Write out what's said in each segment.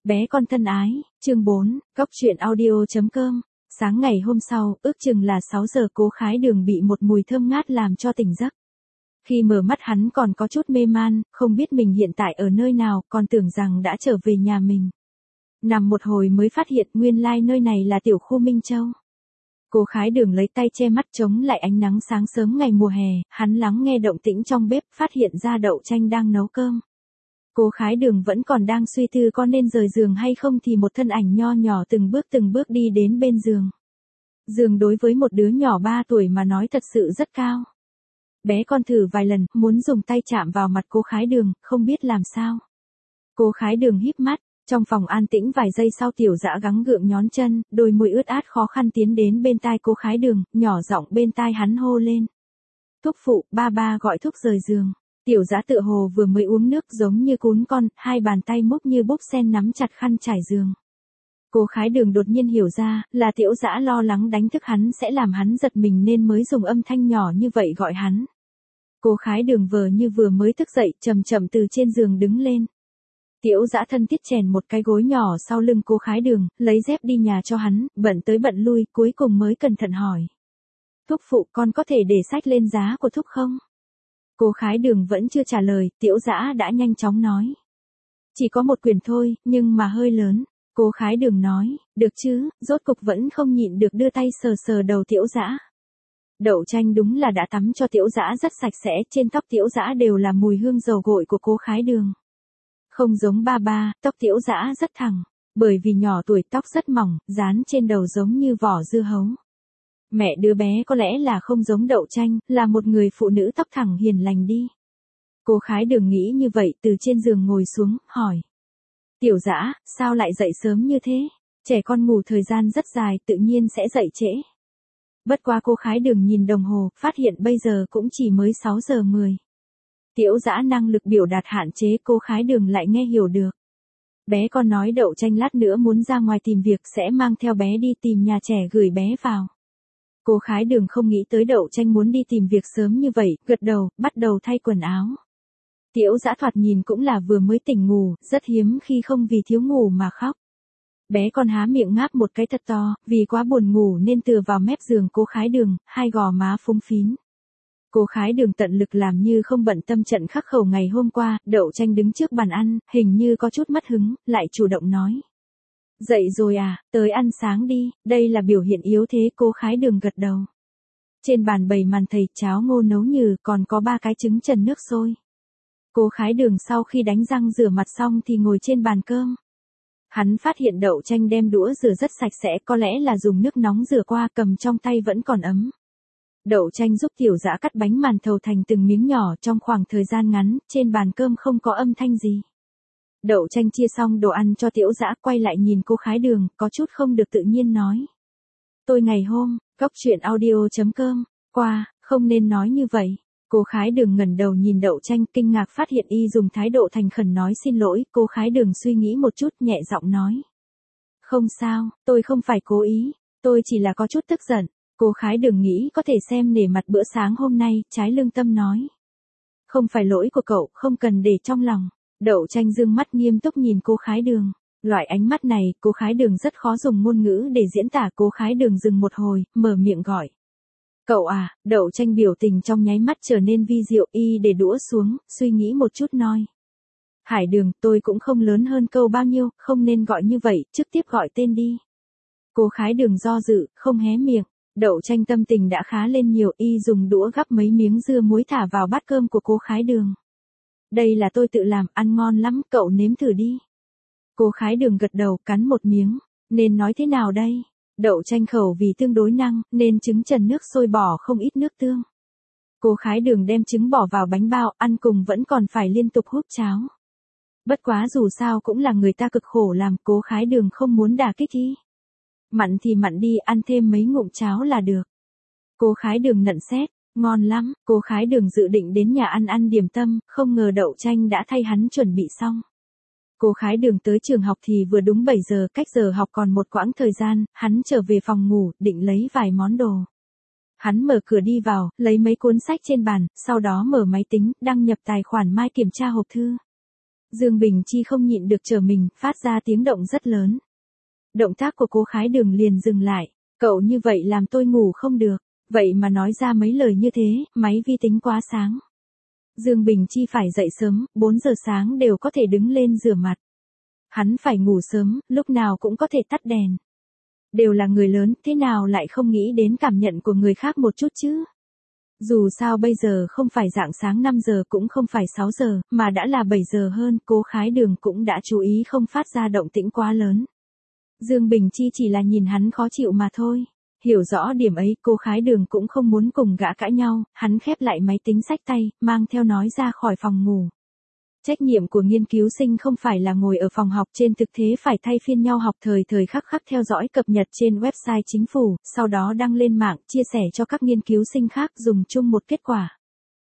Bé con thân ái, chương 4, Cóc truyện audio.com. Sáng ngày hôm sau, ước chừng là 6 giờ, Cố Khái Đường bị một mùi thơm ngát làm cho tỉnh giấc. Khi mở mắt hắn còn có chút mê man, không biết mình hiện tại ở nơi nào, còn tưởng rằng đã trở về nhà mình. Nằm một hồi mới phát hiện nguyên lai nơi này là tiểu khu Minh Châu. Cố Khái Đường lấy tay che mắt chống lại ánh nắng sáng sớm ngày mùa hè, hắn lắng nghe động tĩnh trong bếp, phát hiện ra Đậu Tranh đang nấu cơm. Cố Khái Đường vẫn còn đang suy tư có nên rời giường hay không thì một thân ảnh nho nhỏ từng bước đi đến bên giường. Giường đối với một đứa nhỏ 3 tuổi mà nói thật sự rất cao. Bé con thử vài lần, muốn dùng tay chạm vào mặt Cố Khái Đường, không biết làm sao. Cố Khái Đường híp mắt, trong phòng an tĩnh vài giây sau Tiểu Dã gắng gượng nhón chân, đôi môi ướt át khó khăn tiến đến bên tai Cố Khái Đường, nhỏ giọng bên tai hắn hô lên. Thúc phụ, ba gọi thúc rời giường. Tiểu Dã tựa hồ vừa mới uống nước giống như cún con, hai bàn tay múc như búp sen nắm chặt khăn trải giường. Cố Khái Đường đột nhiên hiểu ra, là Tiểu Dã lo lắng đánh thức hắn sẽ làm hắn giật mình nên mới dùng âm thanh nhỏ như vậy gọi hắn. Cố Khái Đường vờ như vừa mới thức dậy, chậm chậm từ trên giường đứng lên. Tiểu Dã thân thiết chèn một cái gối nhỏ sau lưng Cố Khái Đường, lấy dép đi nhà cho hắn, bận tới bận lui, cuối cùng mới cẩn thận hỏi. Thúc phụ, con có thể để sách lên giá của thúc không? Cố Khái Đường vẫn chưa trả lời, Tiểu Dã đã nhanh chóng nói. Chỉ có một quyển thôi, nhưng mà hơi lớn. Cố Khái Đường nói, được chứ, rốt cục vẫn không nhịn được đưa tay sờ sờ đầu Tiểu Dã. Đậu Tranh đúng là đã tắm cho Tiểu Dã rất sạch sẽ, trên tóc Tiểu Dã đều là mùi hương dầu gội của Cố Khái Đường. Không giống ba, tóc Tiểu Dã rất thẳng, bởi vì nhỏ tuổi tóc rất mỏng, dán trên đầu giống như vỏ dưa hấu. Mẹ đứa bé có lẽ là không giống Đậu Tranh, là một người phụ nữ tóc thẳng hiền lành đi. Cố Khái Đường nghĩ như vậy, từ trên giường ngồi xuống, hỏi. Tiểu Dã, sao lại dậy sớm như thế? Trẻ con ngủ thời gian rất dài, tự nhiên sẽ dậy trễ. Bất quá Cố Khái Đường nhìn đồng hồ, phát hiện bây giờ cũng chỉ mới 6 giờ 10. Tiểu Dã năng lực biểu đạt hạn chế, Cố Khái Đường lại nghe hiểu được. Bé con nói Đậu Tranh lát nữa muốn ra ngoài tìm việc sẽ mang theo bé đi tìm nhà trẻ gửi bé vào. Cố Khái Đường không nghĩ tới Đậu Tranh muốn đi tìm việc sớm như vậy, gật đầu, bắt đầu thay quần áo. Tiểu Dã thoạt nhìn cũng là vừa mới tỉnh ngủ, rất hiếm khi không vì thiếu ngủ mà khóc. Bé con há miệng ngáp một cái thật to, vì quá buồn ngủ nên tựa vào mép giường Cố Khái Đường, hai gò má phúng phín. Cố Khái Đường tận lực làm như không bận tâm trận khắc khẩu ngày hôm qua, Đậu Tranh đứng trước bàn ăn, hình như có chút mất hứng, lại chủ động nói. Dậy rồi à, tới ăn sáng đi, đây là biểu hiện yếu thế. Cố Khái Đường gật đầu. Trên bàn bày màn thầy cháo ngô nấu nhừ, còn có 3 cái trứng trần nước sôi. Cố Khái Đường sau khi đánh răng rửa mặt xong thì ngồi trên bàn cơm. Hắn phát hiện Đậu Tranh đem đũa rửa rất sạch sẽ, có lẽ là dùng nước nóng rửa qua, cầm trong tay vẫn còn ấm. Đậu Tranh giúp Tiểu Dã cắt bánh màn thầu thành từng miếng nhỏ trong khoảng thời gian ngắn, trên bàn cơm không có âm thanh gì. Đậu Tranh chia xong đồ ăn cho Tiểu Dã, quay lại nhìn Cố Khái Đường, có chút không được tự nhiên nói. Tôi ngày hôm, Cóc truyện audio.com, qua, không nên nói như vậy. Cố Khái Đường ngẩng đầu nhìn Đậu Tranh, kinh ngạc phát hiện y dùng thái độ thành khẩn nói xin lỗi. Cố Khái Đường suy nghĩ một chút, nhẹ giọng nói. Không sao, tôi không phải cố ý, tôi chỉ là có chút tức giận. Cố Khái Đường nghĩ có thể xem nể mặt bữa sáng hôm nay, trái lương tâm nói. Không phải lỗi của cậu, không cần để trong lòng. Đậu Tranh dương mắt nghiêm túc nhìn Cố Khái Đường. Loại ánh mắt này, Cố Khái Đường rất khó dùng ngôn ngữ để diễn tả. Cố Khái Đường dừng một hồi, mở miệng gọi. Cậu à, Đậu Tranh biểu tình trong nháy mắt trở nên vi diệu, y để đũa xuống, suy nghĩ một chút nói. Hải Đường, tôi cũng không lớn hơn cậu bao nhiêu, không nên gọi như vậy, trực tiếp gọi tên đi. Cố Khái Đường do dự, không hé miệng. Đậu Tranh tâm tình đã khá lên nhiều, y dùng đũa gắp mấy miếng dưa muối thả vào bát cơm của Cố Khái Đường. Đây là tôi tự làm, ăn ngon lắm, cậu nếm thử đi. Cố Khái Đường gật đầu, cắn một miếng. Nên nói thế nào đây? Đậu Tranh khẩu vì tương đối năng, nên trứng trần nước sôi bỏ không ít nước tương. Cố Khái Đường đem trứng bỏ vào bánh bao, ăn cùng vẫn còn phải liên tục húp cháo. Bất quá dù sao cũng là người ta cực khổ làm, Cố Khái Đường không muốn đả kích y. Mặn thì mặn đi, ăn thêm mấy ngụm cháo là được. Cố Khái Đường nhận xét, ngon lắm. Cố Khái Đường dự định đến nhà ăn điểm tâm, không ngờ Đậu Tranh đã thay hắn chuẩn bị xong. Cố Khái Đường tới trường học thì vừa đúng 7 giờ, cách giờ học còn một quãng thời gian, hắn trở về phòng ngủ, định lấy vài món đồ. Hắn mở cửa đi vào, lấy mấy cuốn sách trên bàn, sau đó mở máy tính, đăng nhập tài khoản Mai kiểm tra hộp thư. Dương Bình Chi không nhịn được trở mình, phát ra tiếng động rất lớn. Động tác của Cố Khái Đường liền dừng lại. Cậu như vậy làm tôi ngủ không được. Vậy mà nói ra mấy lời như thế, máy vi tính quá sáng. Dương Bình Chi phải dậy sớm, 4 giờ sáng đều có thể đứng lên rửa mặt. Hắn phải ngủ sớm, lúc nào cũng có thể tắt đèn. Đều là người lớn, thế nào lại không nghĩ đến cảm nhận của người khác một chút chứ? Dù sao bây giờ không phải rạng sáng 5 giờ cũng không phải 6 giờ, mà đã là 7 giờ hơn, Cố Khái Đường cũng đã chú ý không phát ra động tĩnh quá lớn. Dương Bình Chi chỉ là nhìn hắn khó chịu mà thôi. Hiểu rõ điểm ấy, Cố Khái Đường cũng không muốn cùng gã cãi nhau, hắn khép lại máy tính xách tay, mang theo nói ra khỏi phòng ngủ. Trách nhiệm của nghiên cứu sinh không phải là ngồi ở phòng học, trên thực tế phải thay phiên nhau học, thời thời khắc khắc theo dõi cập nhật trên website chính phủ, sau đó đăng lên mạng, chia sẻ cho các nghiên cứu sinh khác dùng chung một kết quả.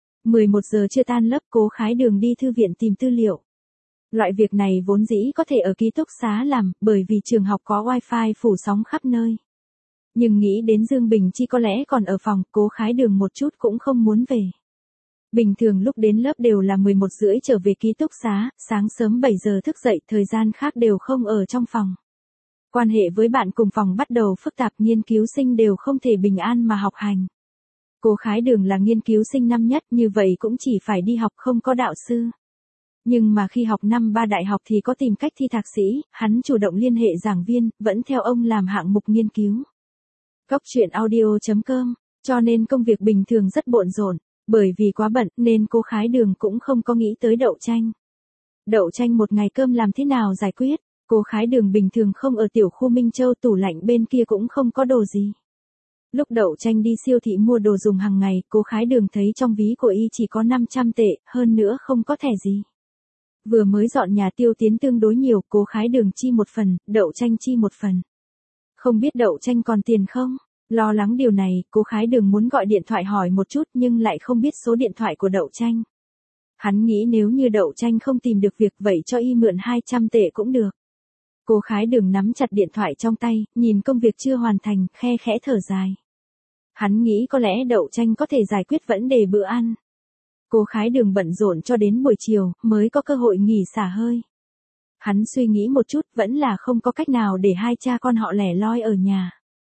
11 giờ chưa tan lớp, Cố Khái Đường đi thư viện tìm tư liệu. Loại việc này vốn dĩ có thể ở ký túc xá làm, bởi vì trường học có wifi phủ sóng khắp nơi. Nhưng nghĩ đến Dương Bình Chi có lẽ còn ở phòng, Cố Khái Đường một chút cũng không muốn về. Bình thường lúc đến lớp đều là 11 rưỡi trở về ký túc xá, sáng sớm 7 giờ thức dậy, thời gian khác đều không ở trong phòng. Quan hệ với bạn cùng phòng bắt đầu phức tạp, nghiên cứu sinh đều không thể bình an mà học hành. Cố Khái Đường là nghiên cứu sinh năm nhất, như vậy cũng chỉ phải đi học, không có đạo sư. Nhưng mà khi học năm 3 đại học thì có tìm cách thi thạc sĩ, hắn chủ động liên hệ giảng viên, vẫn theo ông làm hạng mục nghiên cứu. Góc chuyện audio.com, cho nên công việc bình thường rất bộn rộn. Bởi vì quá bận nên Cố Khái Đường cũng không có nghĩ tới Đậu Tranh. Đậu Tranh một ngày cơm làm thế nào giải quyết? Cố Khái Đường bình thường không ở tiểu khu Minh Châu, tủ lạnh bên kia cũng không có đồ gì. Lúc Đậu Tranh đi siêu thị mua đồ dùng hàng ngày, Cố Khái Đường thấy trong ví của y chỉ có 500 tệ, hơn nữa không có thẻ gì. Vừa mới dọn nhà tiêu tiến tương đối nhiều, Cố Khái Đường chi một phần, Đậu Tranh chi một phần. Không biết Đậu Tranh còn tiền không? Lo lắng điều này, Cố Khái Đường muốn gọi điện thoại hỏi một chút nhưng lại không biết số điện thoại của Đậu Tranh. Hắn nghĩ nếu như Đậu Tranh không tìm được việc vậy cho y mượn 200 tệ cũng được. Cố Khái Đường nắm chặt điện thoại trong tay, nhìn công việc chưa hoàn thành, khe khẽ thở dài. Hắn nghĩ có lẽ Đậu Tranh có thể giải quyết vấn đề bữa ăn. Cố Khái Đường bận rộn cho đến buổi chiều, mới có cơ hội nghỉ xả hơi. Hắn suy nghĩ một chút, vẫn là không có cách nào để hai cha con họ lẻ loi ở nhà.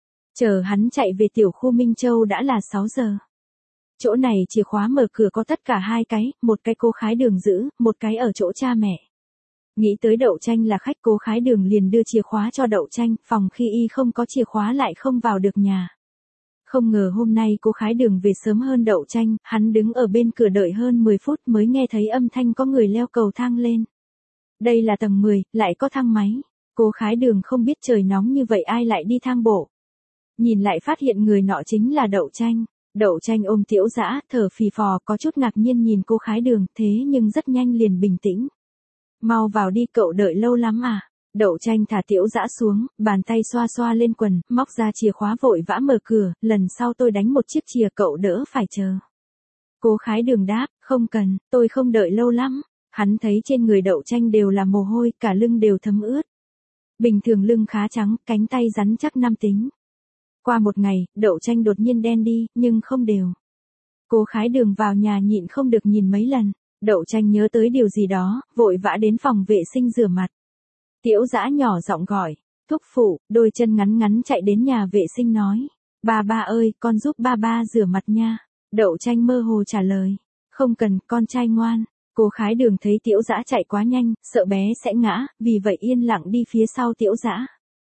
Chờ hắn chạy về tiểu khu Minh Châu đã là 6 giờ. Chỗ này chìa khóa mở cửa có tất cả hai cái, một cái Cố Khái Đường giữ, một cái ở chỗ cha mẹ. Nghĩ tới Đậu Tranh là khách, Cố Khái Đường liền đưa chìa khóa cho Đậu Tranh, phòng khi y không có chìa khóa lại không vào được nhà. Không ngờ hôm nay Cố Khái Đường về sớm hơn Đậu Tranh, hắn đứng ở bên cửa đợi hơn 10 phút mới nghe thấy âm thanh có người leo cầu thang lên. Đây là tầng 10, lại có thang máy. Cố Khái Đường không biết trời nóng như vậy ai lại đi thang bộ. Nhìn lại phát hiện người nọ chính là Đậu Tranh. Đậu Tranh ôm Tiễu Dã, thở phì phò, có chút ngạc nhiên nhìn Cố Khái Đường, thế nhưng rất nhanh liền bình tĩnh. Mau vào đi, cậu đợi lâu lắm à? Đậu Tranh thả Tiễu Dã xuống, bàn tay xoa xoa lên quần, móc ra chìa khóa vội vã mở cửa, lần sau tôi đánh một chiếc chìa cậu đỡ phải chờ. Cố Khái Đường đáp, không cần, tôi không đợi lâu lắm. Hắn thấy trên người Đậu Tranh đều là mồ hôi, cả lưng đều thấm ướt. Bình thường lưng khá trắng, cánh tay rắn chắc nam tính. Qua một ngày, Đậu Tranh đột nhiên đen đi, nhưng không đều. Cố Khái Đường vào nhà nhịn không được nhìn mấy lần. Đậu Tranh nhớ tới điều gì đó, vội vã đến phòng vệ sinh rửa mặt. Tiễu Dã nhỏ giọng gọi, thúc phụ, đôi chân ngắn ngắn chạy đến nhà vệ sinh nói. Ba ba ơi, con giúp ba ba rửa mặt nha. Đậu Tranh mơ hồ trả lời. Không cần, con trai ngoan. Cố Khái Đường thấy Tiễu Dã chạy quá nhanh, sợ bé sẽ ngã, vì vậy yên lặng đi phía sau Tiễu Dã.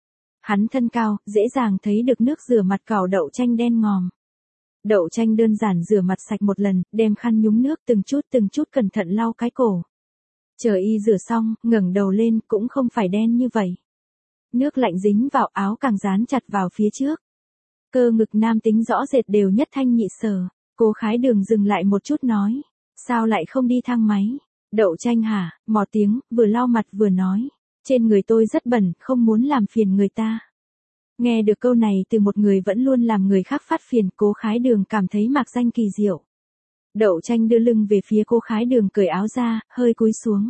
Hắn thân cao, dễ dàng thấy được nước rửa mặt cào Đậu Tranh đen ngòm. Đậu Tranh đơn giản rửa mặt sạch một lần, đem khăn nhúng nước từng chút cẩn thận lau cái cổ. Chờ y rửa xong, ngẩng đầu lên, cũng không phải đen như vậy. Nước lạnh dính vào áo càng dán chặt vào phía trước. Cơ ngực nam tính rõ rệt đều nhất thanh nhị sở. Cố Khái Đường dừng lại một chút nói. Sao lại không đi thang máy? Đậu Tranh hả? Mò tiếng, vừa lau mặt vừa nói. Trên người tôi rất bẩn, không muốn làm phiền người ta. Nghe được câu này từ một người vẫn luôn làm người khác phát phiền, Cố Khái Đường cảm thấy mạc danh kỳ diệu. Đậu Tranh đưa lưng về phía Cố Khái Đường, cởi áo ra, hơi cúi xuống.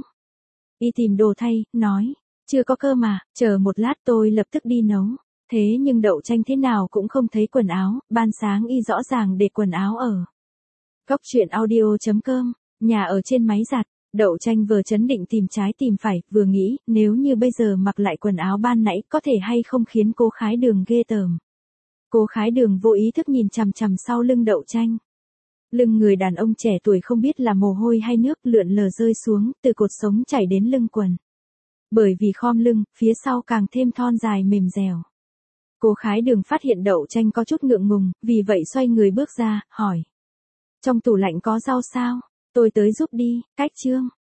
Y tìm đồ thay, nói. Chưa có cơm mà, chờ một lát tôi lập tức đi nấu. Thế nhưng Đậu Tranh thế nào cũng không thấy quần áo, ban sáng y rõ ràng để quần áo ở. Góc chuyện audio.com, nhà ở trên máy giặt. Đậu Tranh vừa chấn định tìm trái tìm phải, vừa nghĩ, nếu như bây giờ mặc lại quần áo ban nãy có thể hay không khiến cô Khái Đường ghê tởm. Cô Khái Đường vô ý thức nhìn chằm chằm sau lưng Đậu Tranh. Lưng người đàn ông trẻ tuổi không biết là mồ hôi hay nước lượn lờ rơi xuống, từ cột sống chảy đến lưng quần. Bởi vì khom lưng, phía sau càng thêm thon dài mềm dẻo. Cô Khái Đường phát hiện Đậu Tranh có chút ngượng ngùng, vì vậy xoay người bước ra, hỏi. Trong tủ lạnh có rau sao? Tôi tới giúp đi, cách Trương.